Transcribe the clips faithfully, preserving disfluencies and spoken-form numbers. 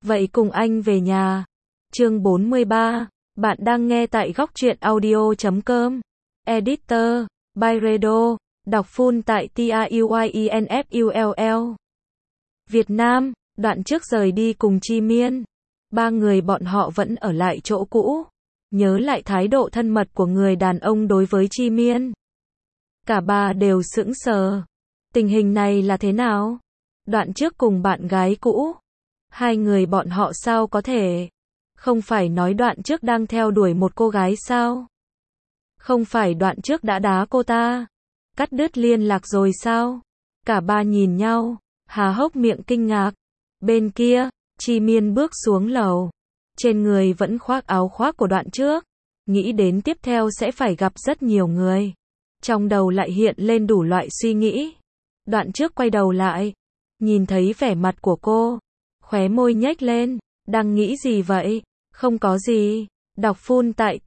Vậy cùng anh về nhà. Chương bốn mươi ba. Bạn đang nghe tại góc truyện audio chấm com. Editor, Byredo, đọc full tại tuyenfull. Việt Nam, đoạn trước rời đi cùng Chi Miên. Ba người bọn họ vẫn ở lại chỗ cũ. Nhớ lại thái độ thân mật của người đàn ông đối với Chi Miên. Cả ba đều sững sờ. Tình hình này là thế nào? Đoạn trước cùng bạn gái cũ. Hai người bọn họ sao có thể? Không phải nói đoạn trước đang theo đuổi một cô gái sao? Không phải đoạn trước đã đá cô ta? Cắt đứt liên lạc rồi sao? Cả ba nhìn nhau, há hốc miệng kinh ngạc. Bên kia, Chi Miên bước xuống lầu. Trên người vẫn khoác áo khoác của đoạn trước. Nghĩ đến tiếp theo sẽ phải gặp rất nhiều người. Trong đầu lại hiện lên đủ loại suy nghĩ. Đoạn trước quay đầu lại. Nhìn thấy vẻ mặt của cô. Khóe môi nhếch lên. Đang nghĩ gì vậy? Không có gì. Đọc full tại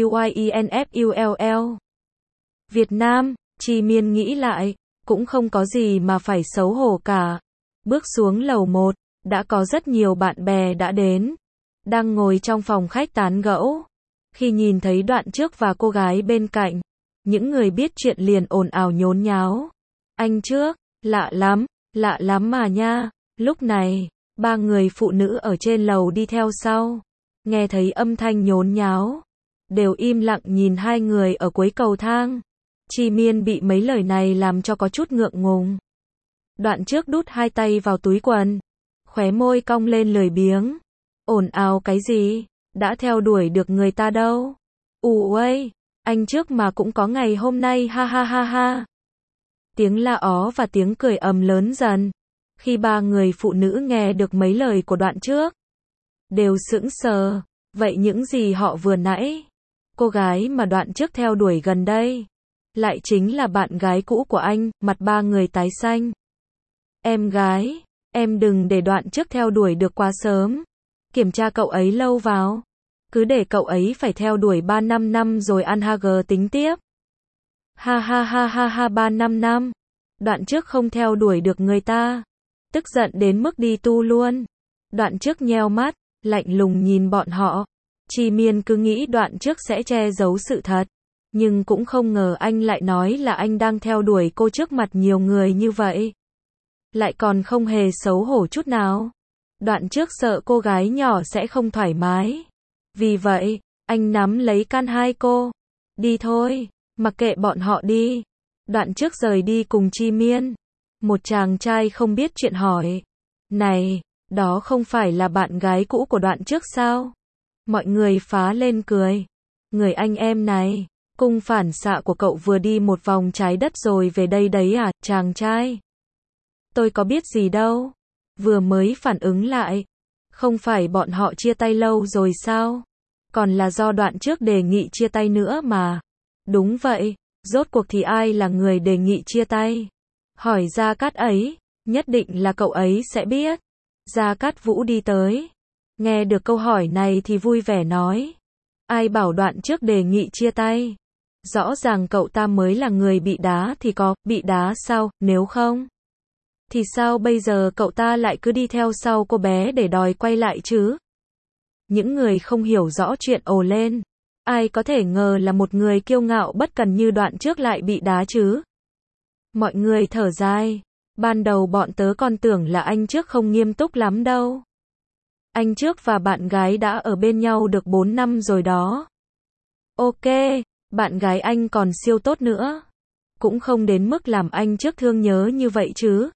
tuyenfull. Việt Nam, Chi Miên nghĩ lại. Cũng không có gì mà phải xấu hổ cả. Bước xuống lầu một. Đã có rất nhiều bạn bè đã đến. Đang ngồi trong phòng khách tán gẫu. Khi nhìn thấy đoạn trước và cô gái bên cạnh. Những người biết chuyện liền ồn ào nhốn nháo. Anh trước, lạ lắm, lạ lắm mà nha. Lúc này, ba người phụ nữ ở trên lầu đi theo sau. Nghe thấy âm thanh nhốn nháo. Đều im lặng nhìn hai người ở cuối cầu thang. Chi Miên bị mấy lời này làm cho có chút ngượng ngùng. Đoạn trước đút hai tay vào túi quần. Khóe môi cong lên lười biếng. Ồn ào cái gì? Đã theo đuổi được người ta đâu. Ù uây, anh trước mà cũng có ngày hôm nay ha ha ha ha. Tiếng la ó và tiếng cười ầm lớn dần. Khi ba người phụ nữ nghe được mấy lời của đoạn trước. Đều sững sờ. Vậy những gì họ vừa nãy. Cô gái mà đoạn trước theo đuổi gần đây. Lại chính là bạn gái cũ của anh, mặt ba người tái xanh. Em gái, em đừng để đoạn trước theo đuổi được quá sớm. Kiểm tra cậu ấy lâu vào. Cứ để cậu ấy phải theo đuổi ba năm năm rồi ăn ha gờ tính tiếp. Ha ha ha ha ha ba năm năm. Đoạn trước không theo đuổi được người ta. Tức giận đến mức đi tu luôn. Đoạn trước nheo mắt, lạnh lùng nhìn bọn họ. Chi Miên cứ nghĩ đoạn trước sẽ che giấu sự thật. Nhưng cũng không ngờ anh lại nói là anh đang theo đuổi cô trước mặt nhiều người như vậy. Lại còn không hề xấu hổ chút nào. Đoạn trước sợ cô gái nhỏ sẽ không thoải mái. Vì vậy, anh nắm lấy can hai cô. Đi thôi, mặc kệ bọn họ đi. Đoạn trước rời đi cùng Chi Miên. Một chàng trai không biết chuyện hỏi. Này, đó không phải là bạn gái cũ của đoạn trước sao? Mọi người phá lên cười. Người anh em này, cung phản xạ của cậu vừa đi một vòng trái đất rồi về đây đấy à, chàng trai? Tôi có biết gì đâu. Vừa mới phản ứng lại. Không phải bọn họ chia tay lâu rồi sao? Còn là do đoạn trước đề nghị chia tay nữa mà. Đúng vậy, rốt cuộc thì ai là người đề nghị chia tay? Hỏi Gia Cát ấy, nhất định là cậu ấy sẽ biết. Gia Cát Vũ đi tới. Nghe được câu hỏi này thì vui vẻ nói. Ai bảo đoạn trước đề nghị chia tay? Rõ ràng cậu ta mới là người bị đá thì có, bị đá sao, nếu không? Thì sao bây giờ cậu ta lại cứ đi theo sau cô bé để đòi quay lại chứ? Những người không hiểu rõ chuyện ồ lên. Ai có thể ngờ là một người kiêu ngạo bất cần như đoạn trước lại bị đá chứ? Mọi người thở dài. Ban đầu bọn tớ còn tưởng là anh trước không nghiêm túc lắm đâu. Anh trước và bạn gái đã ở bên nhau được bốn năm rồi đó. Ok, bạn gái anh còn siêu tốt nữa. Cũng không đến mức làm anh trước thương nhớ như vậy chứ.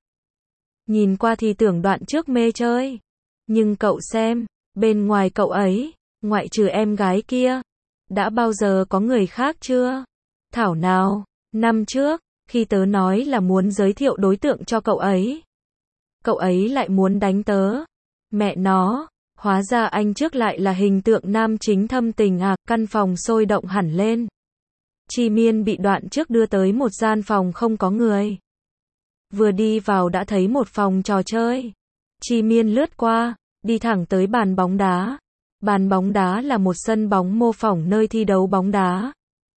Nhìn qua thì tưởng đoạn trước mê chơi. Nhưng cậu xem, bên ngoài cậu ấy, ngoại trừ em gái kia, đã bao giờ có người khác chưa? Thảo nào, năm trước, khi tớ nói là muốn giới thiệu đối tượng cho cậu ấy. Cậu ấy lại muốn đánh tớ. Mẹ nó, hóa ra anh trước lại là hình tượng nam chính thâm tình à, căn phòng sôi động hẳn lên. Chi Miên bị đoạn trước đưa tới một gian phòng không có người. Vừa đi vào đã thấy một phòng trò chơi. Chi Miên lướt qua, đi thẳng tới bàn bóng đá. Bàn bóng đá là một sân bóng mô phỏng nơi thi đấu bóng đá.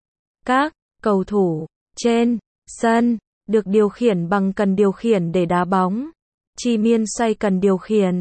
Các cầu thủ trên sân được điều khiển bằng cần điều khiển để đá bóng. Chi Miên xoay cần điều khiển.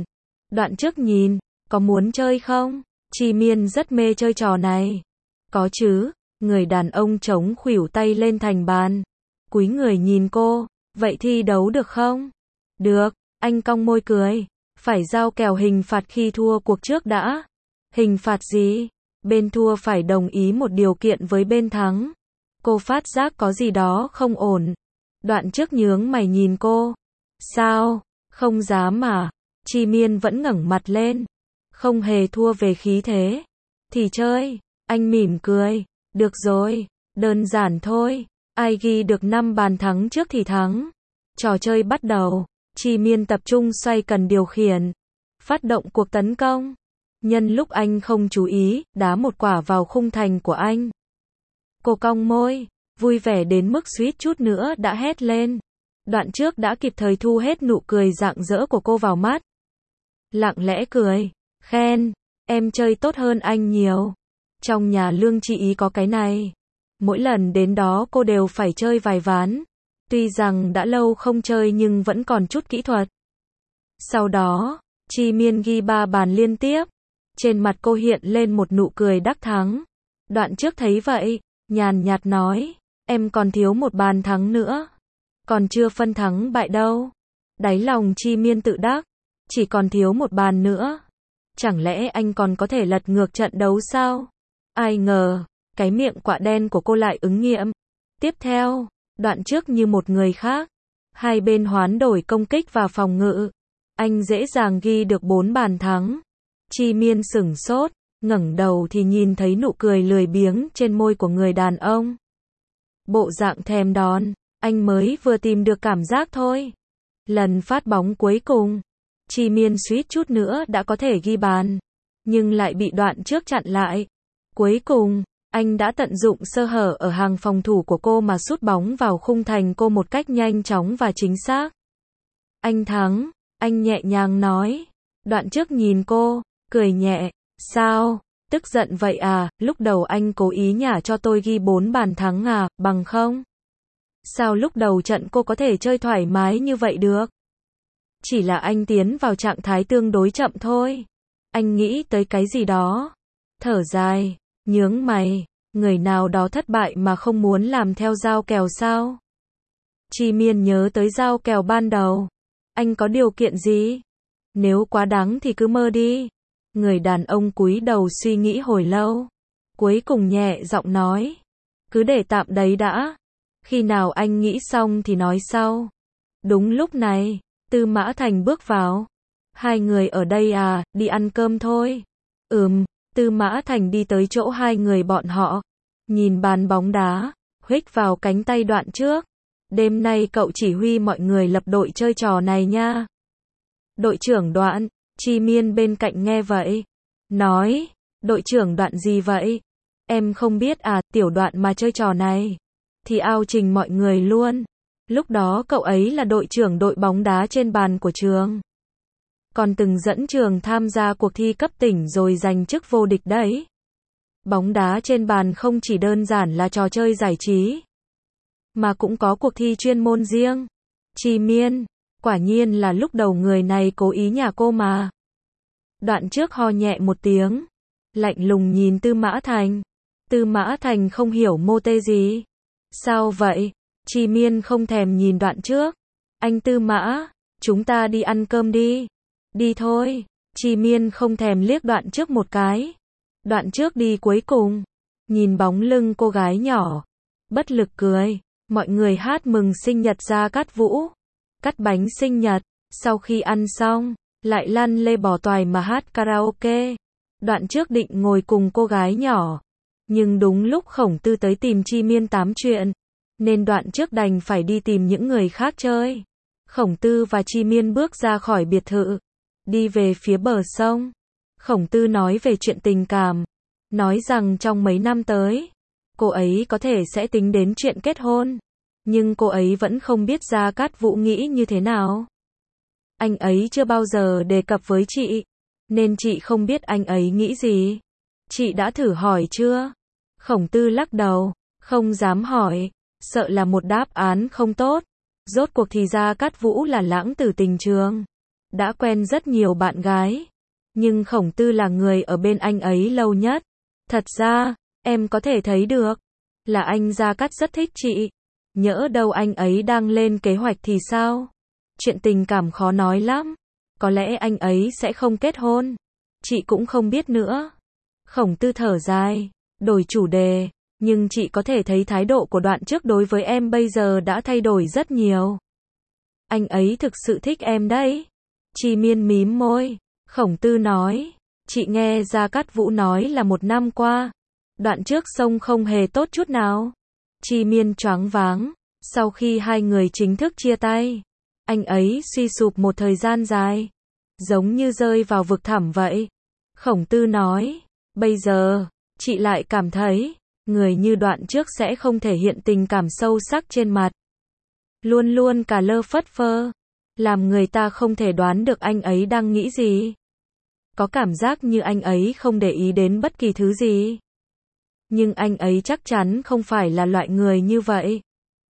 Đoạn trước nhìn, có muốn chơi không? Chi Miên rất mê chơi trò này. Có chứ, người đàn ông chống khuỷu tay lên thành bàn. Cúi người nhìn cô, vậy thi đấu được không? Được, anh cong môi cười. Phải giao kèo hình phạt khi thua cuộc trước đã. Hình phạt gì? Bên thua phải đồng ý một điều kiện với bên thắng. Cô phát giác có gì đó không ổn. Đoạn trước nhướng mày nhìn cô. Sao? Không dám mà. Chi Miên vẫn ngẩng mặt lên. Không hề thua về khí thế. Thì chơi. Anh mỉm cười. Được rồi. Đơn giản thôi. Ai ghi được năm bàn thắng trước thì thắng. Trò chơi bắt đầu. Chi Miên tập trung xoay cần điều khiển. Phát động cuộc tấn công. Nhân lúc anh không chú ý, đá một quả vào khung thành của anh. Cô cong môi, vui vẻ đến mức suýt chút nữa đã hét lên. Đoạn trước đã kịp thời thu hết nụ cười rạng rỡ của cô vào mắt. Lặng lẽ cười, khen, em chơi tốt hơn anh nhiều. Trong nhà Lương Chị Ý có cái này. Mỗi lần đến đó cô đều phải chơi vài ván. Tuy rằng đã lâu không chơi nhưng vẫn còn chút kỹ thuật. Sau đó, Chi Miên ghi ba bàn liên tiếp. Trên mặt cô hiện lên một nụ cười đắc thắng. Đoạn trước thấy vậy, nhàn nhạt nói, em còn thiếu một bàn thắng nữa. Còn chưa phân thắng bại đâu. Đáy lòng Chi Miên tự đắc, chỉ còn thiếu một bàn nữa. Chẳng lẽ anh còn có thể lật ngược trận đấu sao? Ai ngờ, cái miệng quạ đen của cô lại ứng nghiệm. Tiếp theo, đoạn trước như một người khác. Hai bên hoán đổi công kích và phòng ngự. Anh dễ dàng ghi được bốn bàn thắng. Chi Miên sửng sốt, ngẩng đầu thì nhìn thấy nụ cười lười biếng trên môi của người đàn ông. Bộ dạng thèm đòn, anh mới vừa tìm được cảm giác thôi. Lần phát bóng cuối cùng, Chi Miên suýt chút nữa đã có thể ghi bàn, nhưng lại bị đoạn trước chặn lại. Cuối cùng, anh đã tận dụng sơ hở ở hàng phòng thủ của cô mà sút bóng vào khung thành cô một cách nhanh chóng và chính xác. Anh thắng, anh nhẹ nhàng nói. Đoạn trước nhìn cô, cười nhẹ, sao, tức giận vậy à, lúc đầu anh cố ý nhả cho tôi ghi bốn bàn thắng à, bằng không? Sao lúc đầu trận cô có thể chơi thoải mái như vậy được? Chỉ là anh tiến vào trạng thái tương đối chậm thôi. Anh nghĩ tới cái gì đó. Thở dài, nhướng mày, người nào đó thất bại mà không muốn làm theo giao kèo sao? Chi Miên nhớ tới giao kèo ban đầu. Anh có điều kiện gì? Nếu quá đáng thì cứ mơ đi. Người đàn ông cúi đầu suy nghĩ hồi lâu. Cuối cùng nhẹ giọng nói. Cứ để tạm đấy đã. Khi nào anh nghĩ xong thì nói sau. Đúng lúc này, Tư Mã Thành bước vào. Hai người ở đây à, đi ăn cơm thôi. Ừm, Tư Mã Thành đi tới chỗ hai người bọn họ. Nhìn bàn bóng đá, huých vào cánh tay đoạn trước. Đêm nay cậu chỉ huy mọi người lập đội chơi trò này nha. Đội trưởng Đoạn, Chi Miên bên cạnh nghe vậy. Nói, đội trưởng Đoạn gì vậy? Em không biết à, tiểu Đoạn mà chơi trò này. Thì ao trình mọi người luôn. Lúc đó cậu ấy là đội trưởng đội bóng đá trên bàn của trường. Còn từng dẫn trường tham gia cuộc thi cấp tỉnh rồi giành chức vô địch đấy. Bóng đá trên bàn không chỉ đơn giản là trò chơi giải trí, mà cũng có cuộc thi chuyên môn riêng. Chi Miên, quả nhiên là lúc đầu người này cố ý nhả cô mà. Đoạn trước ho nhẹ một tiếng, lạnh lùng nhìn Tư Mã Thành. Tư Mã Thành không hiểu mô tê gì. Sao vậy? Chi Miên không thèm nhìn đoạn trước. Anh Tư Mã, chúng ta đi ăn cơm đi. Đi thôi. Chi Miên không thèm liếc đoạn trước một cái. Đoạn trước đi cuối cùng. Nhìn bóng lưng cô gái nhỏ. Bất lực cười. Mọi người hát mừng sinh nhật Gia Cát Vũ. Cắt bánh sinh nhật. Sau khi ăn xong, lại lăn lê bò toài mà hát karaoke. Đoạn trước định ngồi cùng cô gái nhỏ. Nhưng đúng lúc Khổng Tư tới tìm Chi Miên tám chuyện. Nên đoạn trước đành phải đi tìm những người khác chơi. Khổng Tư và Chi Miên bước ra khỏi biệt thự. Đi về phía bờ sông. Khổng Tư nói về chuyện tình cảm. Nói rằng trong mấy năm tới, cô ấy có thể sẽ tính đến chuyện kết hôn. Nhưng cô ấy vẫn không biết Gia Cát Vũ nghĩ như thế nào. Anh ấy chưa bao giờ đề cập với chị. Nên chị không biết anh ấy nghĩ gì. Chị đã thử hỏi chưa? Khổng Tư lắc đầu. Không dám hỏi. Sợ là một đáp án không tốt. Rốt cuộc thì Gia Cát Vũ là lãng tử tình trường. đã quen rất nhiều bạn gái. Nhưng Khổng Tư là người ở bên anh ấy lâu nhất. Thật ra, em có thể thấy được, là anh Gia Cát rất thích chị. Nhỡ đâu anh ấy đang lên kế hoạch thì sao? Chuyện tình cảm khó nói lắm. Có lẽ anh ấy sẽ không kết hôn. Chị cũng không biết nữa. Khổng Tư thở dài, đổi chủ đề. Nhưng chị có thể thấy thái độ của Đoạn trước đối với em bây giờ đã thay đổi rất nhiều. Anh ấy thực sự thích em đấy. Chi Miên mím môi. Khổng Tư nói, chị nghe Gia Cát Vũ nói là một năm qua, Đoạn trước sông không hề tốt chút nào. Chi Miên choáng váng. Sau khi hai người chính thức chia tay, anh ấy suy sụp một thời gian dài, giống như rơi vào vực thẳm vậy. Khổng Tư nói, bây giờ, chị lại cảm thấy, người như Đoạn trước sẽ không thể hiện tình cảm sâu sắc trên mặt. Luôn luôn cả lơ phất phơ, làm người ta không thể đoán được anh ấy đang nghĩ gì. Có cảm giác như anh ấy không để ý đến bất kỳ thứ gì. Nhưng anh ấy chắc chắn không phải là loại người như vậy.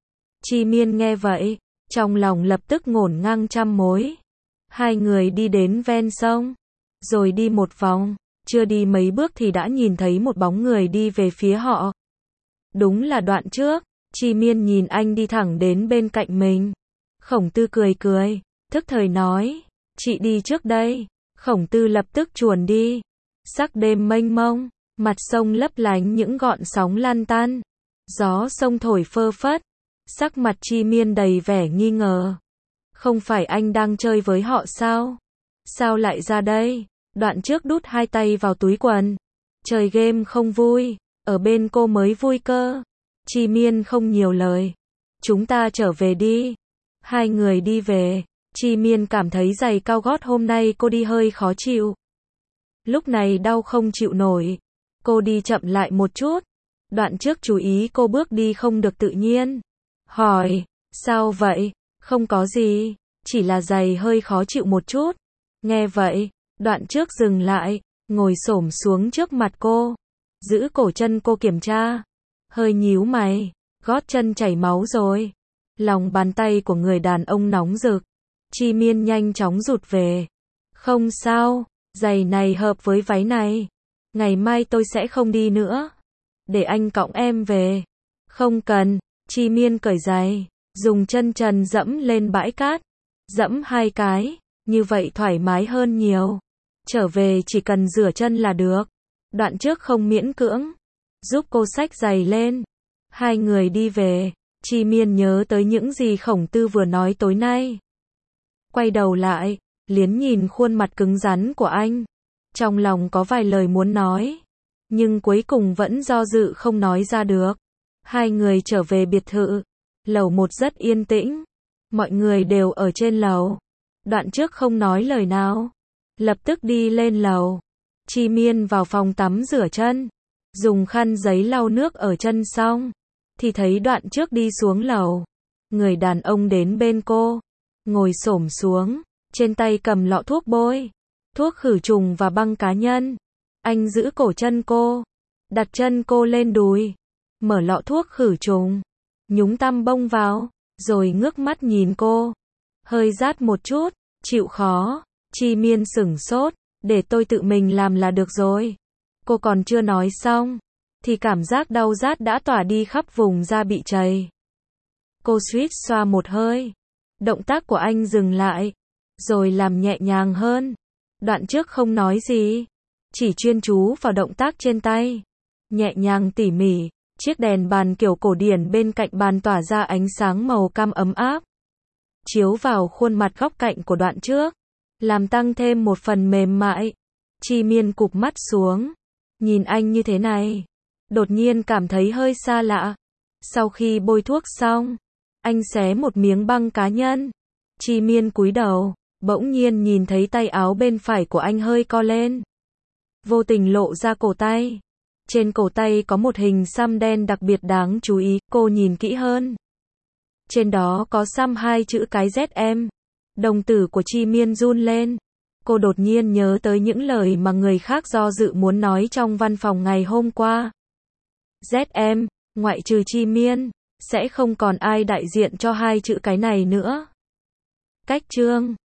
Chi Miên nghe vậy, trong lòng lập tức ngổn ngang trăm mối. Hai người đi đến ven sông, rồi đi một vòng, chưa đi mấy bước thì đã nhìn thấy một bóng người đi về phía họ. Đúng là Đoạn trước. Chi Miên nhìn anh đi thẳng đến bên cạnh mình. Khổng Tư cười cười, thức thời nói, chị đi trước đây. Khổng Tư lập tức chuồn đi. Sắc đêm mênh mông, mặt sông lấp lánh những gọn sóng lăn tăn. Gió sông thổi phơ phất. Sắc mặt Chi Miên đầy vẻ nghi ngờ. Không phải anh đang chơi với họ sao? Sao lại ra đây? Đoạn trước đút hai tay vào túi quần. Chơi game không vui, ở bên cô mới vui cơ. Chi Miên không nhiều lời. Chúng ta trở về đi. Hai người đi về. Chi Miên cảm thấy giày cao gót hôm nay cô đi hơi khó chịu. Lúc này đau không chịu nổi. Cô đi chậm lại một chút. Đoạn trước chú ý cô bước đi không được tự nhiên. Hỏi, sao vậy? Không có gì, chỉ là giày hơi khó chịu một chút. Nghe vậy, Đoạn trước dừng lại, ngồi xổm xuống trước mặt cô. Giữ cổ chân cô kiểm tra. Hơi nhíu mày, gót chân chảy máu rồi. Lòng bàn tay của người đàn ông nóng rực. Chi Miên nhanh chóng rụt về. Không sao, giày này hợp với váy này. Ngày mai tôi sẽ không đi nữa. Để anh cõng em về. Không cần. Chi Miên cởi giày, dùng chân trần dẫm lên bãi cát. Dẫm hai cái, như vậy thoải mái hơn nhiều. Trở về chỉ cần rửa chân là được. Đoạn trước không miễn cưỡng, giúp cô xách giày lên. Hai người đi về. Chi Miên nhớ tới những gì Khổng Tư vừa nói tối nay. Quay đầu lại, liến nhìn khuôn mặt cứng rắn của anh. Trong lòng có vài lời muốn nói, nhưng cuối cùng vẫn do dự không nói ra được. Hai người trở về biệt thự. Lầu một rất yên tĩnh. Mọi người đều ở trên lầu. Đoạn trước không nói lời nào. Lập tức đi lên lầu. Chi Miên vào phòng tắm rửa chân. Dùng khăn giấy lau nước ở chân xong. Thì thấy Đoạn trước đi xuống lầu. Người đàn ông đến bên cô. Ngồi xổm xuống. Trên tay cầm lọ thuốc bôi. Thuốc khử trùng và băng cá nhân. Anh giữ cổ chân cô. Đặt chân cô lên đùi. Mở lọ thuốc khử trùng. Nhúng tăm bông vào. Rồi ngước mắt nhìn cô. Hơi rát một chút. Chịu khó. Chi Miên sửng sốt. Để tôi tự mình làm là được rồi. Cô còn chưa nói xong. Thì cảm giác đau rát đã tỏa đi khắp vùng da bị chảy. Cô suýt xoa một hơi. Động tác của anh dừng lại. Rồi làm nhẹ nhàng hơn. Đoạn trước không nói gì. Chỉ chuyên chú vào động tác trên tay. Nhẹ nhàng tỉ mỉ. Chiếc đèn bàn kiểu cổ điển bên cạnh bàn tỏa ra ánh sáng màu cam ấm áp. Chiếu vào khuôn mặt góc cạnh của Đoạn trước. Làm tăng thêm một phần mềm mại. Chi Miên cụp mắt xuống. Nhìn anh như thế này. Đột nhiên cảm thấy hơi xa lạ. Sau khi bôi thuốc xong. Anh xé một miếng băng cá nhân. Chi Miên cúi đầu. Bỗng nhiên nhìn thấy tay áo bên phải của anh hơi co lên. Vô tình lộ ra cổ tay. Trên cổ tay có một hình xăm đen đặc biệt đáng chú ý. Cô nhìn kỹ hơn. Trên đó có xăm hai chữ cái Z M. Đồng tử của Chi Miên run lên. Cô đột nhiên nhớ tới những lời mà người khác do dự muốn nói trong văn phòng ngày hôm qua. Z M, ngoại trừ Chi Miên, sẽ không còn ai đại diện cho hai chữ cái này nữa. Cách chương